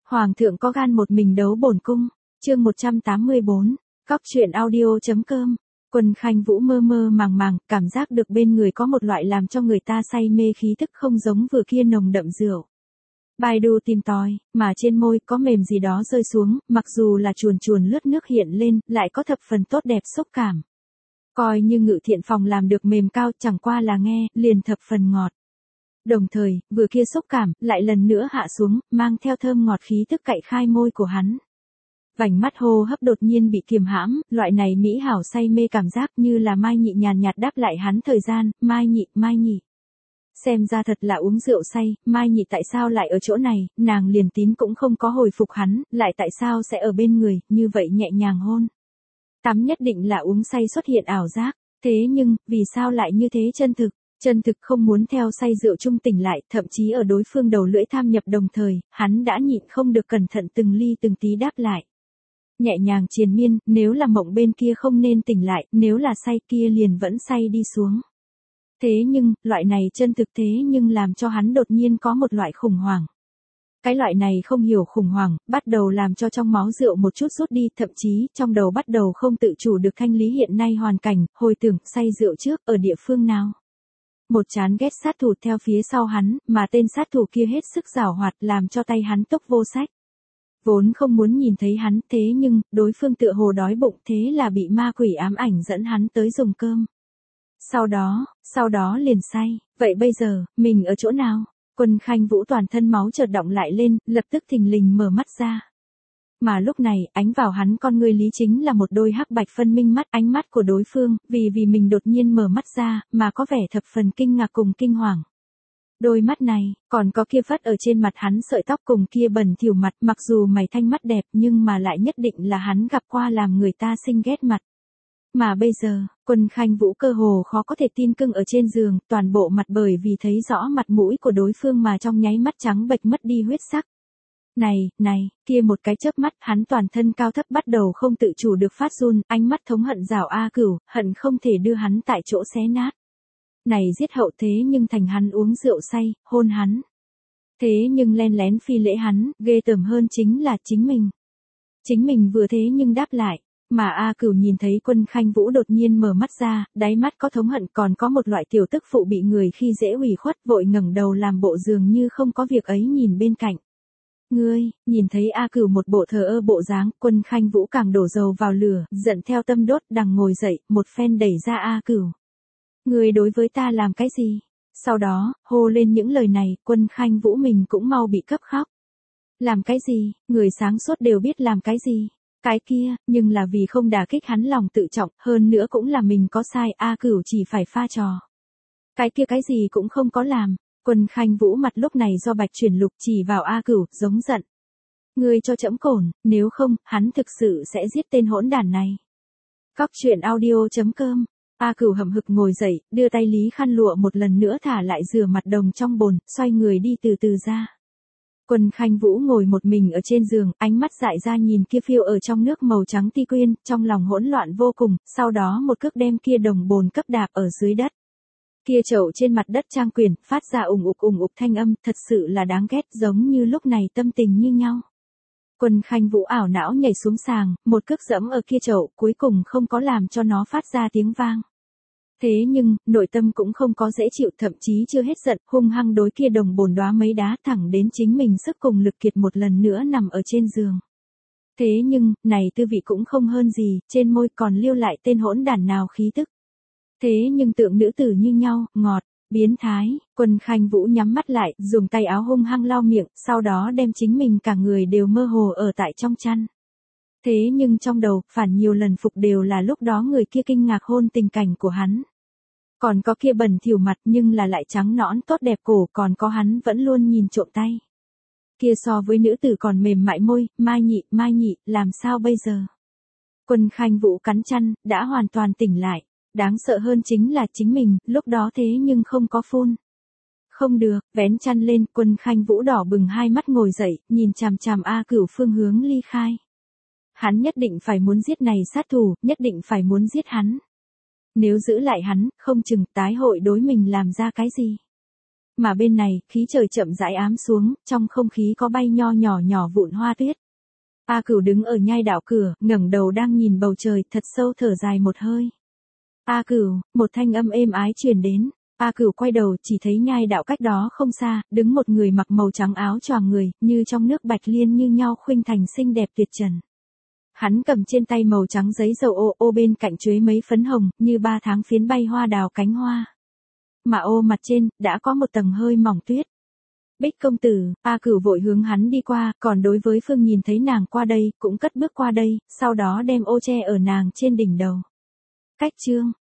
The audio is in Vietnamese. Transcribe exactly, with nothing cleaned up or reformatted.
Hoàng thượng có gan một mình đấu bổn cung. Chương một trăm tám mươi bốn. Cóc truyện audio.com. Quân Khanh Vũ mơ mơ màng màng, cảm giác được bên người có một loại làm cho người ta say mê khí thức không giống vừa kia nồng đậm rượu. Baidu tìm tòi, mà trên môi có mềm gì đó rơi xuống, mặc dù là chuồn chuồn lướt nước hiện lên, lại có thập phần tốt đẹp xúc cảm. Coi như Ngự Thiện Phòng làm được mềm cao, chẳng qua là nghe, liền thập phần ngọt. Đồng thời, vừa kia xúc cảm, lại lần nữa hạ xuống, mang theo thơm ngọt khí tức cậy khai môi của hắn. Vành mắt hô hấp đột nhiên bị kiềm hãm, loại này mỹ hảo say mê cảm giác như là Mai Nhị nhàn nhạt đáp lại hắn thời gian, Mai Nhị, Mai Nhị. Xem ra thật là uống rượu say, Mai Nhị tại sao lại ở chỗ này, nàng liền tín cũng không có hồi phục hắn, lại tại sao sẽ ở bên người, như vậy nhẹ nhàng hôn. Tắm nhất định là uống say xuất hiện ảo giác, thế nhưng, vì sao lại như thế chân thực? Chân thực không muốn theo say rượu chung tỉnh lại, thậm chí ở đối phương đầu lưỡi tham nhập đồng thời, hắn đã nhịn không được cẩn thận từng ly từng tí đáp lại. Nhẹ nhàng triền miên, nếu là mộng bên kia không nên tỉnh lại, nếu là say kia liền vẫn say đi xuống. Thế nhưng, loại này chân thực thế nhưng làm cho hắn đột nhiên có một loại khủng hoảng. Cái loại này không hiểu khủng hoảng, bắt đầu làm cho trong máu rượu một chút rút đi, thậm chí, trong đầu bắt đầu không tự chủ được thanh lý hiện nay hoàn cảnh, hồi tưởng, say rượu trước, ở địa phương nào. Một chán ghét sát thủ theo phía sau hắn, mà tên sát thủ kia hết sức giảo hoạt làm cho tay hắn tốc vô sách. Vốn không muốn nhìn thấy hắn, thế nhưng, đối phương tựa hồ đói bụng, thế là bị ma quỷ ám ảnh dẫn hắn tới dùng cơm. Sau đó, sau đó liền say, vậy bây giờ, mình ở chỗ nào? Quân Khanh Vũ toàn thân máu chợt động lại lên, lập tức thình lình mở mắt ra. Mà lúc này, ánh vào hắn con người lý chính là một đôi hắc bạch phân minh mắt, ánh mắt của đối phương, vì vì mình đột nhiên mở mắt ra, mà có vẻ thập phần kinh ngạc cùng kinh hoàng. Đôi mắt này, còn có kia phất ở trên mặt hắn sợi tóc cùng kia bẩn thỉu mặt, mặc dù mày thanh mắt đẹp nhưng mà lại nhất định là hắn gặp qua làm người ta sinh ghét mặt. Mà bây giờ, Quân Khanh Vũ cơ hồ khó có thể tin cưng ở trên giường, toàn bộ mặt bởi vì thấy rõ mặt mũi của đối phương mà trong nháy mắt trắng bệch mất đi huyết sắc. Này, này, kia một cái chớp mắt, hắn toàn thân cao thấp bắt đầu không tự chủ được phát run, ánh mắt thống hận rảo A Cửu, hận không thể đưa hắn tại chỗ xé nát. Này giết hậu thế nhưng thành hắn uống rượu say, hôn hắn. Thế nhưng len lén phi lễ hắn, ghê tởm hơn chính là chính mình. Chính mình vừa thế nhưng đáp lại, mà A Cửu nhìn thấy Quân Khanh Vũ đột nhiên mở mắt ra, đáy mắt có thống hận còn có một loại tiểu tức phụ bị người khi dễ ủy khuất vội ngẩng đầu làm bộ dường như không có việc ấy nhìn bên cạnh. Ngươi, nhìn thấy A Cửu một bộ thờ ơ bộ dáng, Quân Khanh Vũ càng đổ dầu vào lửa, giận theo tâm đốt đằng ngồi dậy, một phen đẩy ra A Cửu. Ngươi đối với ta làm cái gì? Sau đó, hô lên những lời này, Quân Khanh Vũ mình cũng mau bị cấp khóc. Làm cái gì? Người sáng suốt đều biết làm cái gì? Cái kia, nhưng là vì không đả kích hắn lòng tự trọng, hơn nữa cũng là mình có sai, A Cửu chỉ phải pha trò. Cái kia cái gì cũng không có làm. Quân Khanh Vũ mặt lúc này do bạch chuyển lục chỉ vào A Cửu, giống giận. Ngươi cho trẫm cổn, nếu không, hắn thực sự sẽ giết tên hỗn đản này. Cóc truyện audio.com. A Cửu hậm hực ngồi dậy, đưa tay lý khăn lụa một lần nữa thả lại rửa mặt đồng trong bồn, xoay người đi từ từ ra. Quân Khanh Vũ ngồi một mình ở trên giường, ánh mắt dại ra nhìn kia phiêu ở trong nước màu trắng ti quyên, trong lòng hỗn loạn vô cùng, sau đó một cước đem kia đồng bồn cấp đạp ở dưới đất. Kia chậu trên mặt đất trang quyển, phát ra ùng ục ùng ục thanh âm, thật sự là đáng ghét, giống như lúc này tâm tình như nhau. Quân Khanh Vũ ảo não nhảy xuống sàng, một cước dẫm ở kia chậu, cuối cùng không có làm cho nó phát ra tiếng vang. Thế nhưng, nội tâm cũng không có dễ chịu, thậm chí chưa hết giận, hung hăng đối kia đồng bồn đóa mấy đá thẳng đến chính mình sức cùng lực kiệt một lần nữa nằm ở trên giường. Thế nhưng, này tư vị cũng không hơn gì, trên môi còn lưu lại tên hỗn đản nào khí tức. Thế nhưng tượng nữ tử như nhau, ngọt, biến thái, Quân Khanh Vũ nhắm mắt lại, dùng tay áo hung hăng lau miệng, sau đó đem chính mình cả người đều mơ hồ ở tại trong chăn. Thế nhưng trong đầu, phản nhiều lần phục đều là lúc đó người kia kinh ngạc hôn tình cảnh của hắn. Còn có kia bẩn thỉu mặt nhưng là lại trắng nõn tốt đẹp cổ, còn có hắn vẫn luôn nhìn trộm tay. Kia so với nữ tử còn mềm mại môi, Mai Nhị, Mai Nhị, làm sao bây giờ? Quân Khanh Vũ cắn chăn, đã hoàn toàn tỉnh lại. Đáng sợ hơn chính là chính mình, lúc đó thế nhưng không có phun. Không được, vén chăn lên, Quân Khanh Vũ đỏ bừng hai mắt ngồi dậy, nhìn chằm chằm A Cửu phương hướng ly khai. Hắn nhất định phải muốn giết này sát thủ, nhất định phải muốn giết hắn. Nếu giữ lại hắn, không chừng tái hội đối mình làm ra cái gì. Mà bên này, khí trời chậm rãi ám xuống, trong không khí có bay nho nhỏ nhỏ vụn hoa tuyết. A Cửu đứng ở nhai đạo cửa, ngẩng đầu đang nhìn bầu trời, thật sâu thở dài một hơi. A Cửu, một thanh âm êm ái truyền đến. A Cửu quay đầu, chỉ thấy nhai đạo cách đó không xa, đứng một người mặc màu trắng áo choàng người, như trong nước bạch liên như nhau khuynh thành xinh đẹp tuyệt trần. Hắn cầm trên tay màu trắng giấy dầu ô, ô bên cạnh chuế mấy phấn hồng, như ba tháng phiến bay hoa đào cánh hoa. Mà ô mặt trên, đã có một tầng hơi mỏng tuyết. Bích công tử, A Cửu vội hướng hắn đi qua, còn đối với Phương nhìn thấy nàng qua đây, cũng cất bước qua đây, sau đó đem ô che ở nàng trên đỉnh đầu. Cách chương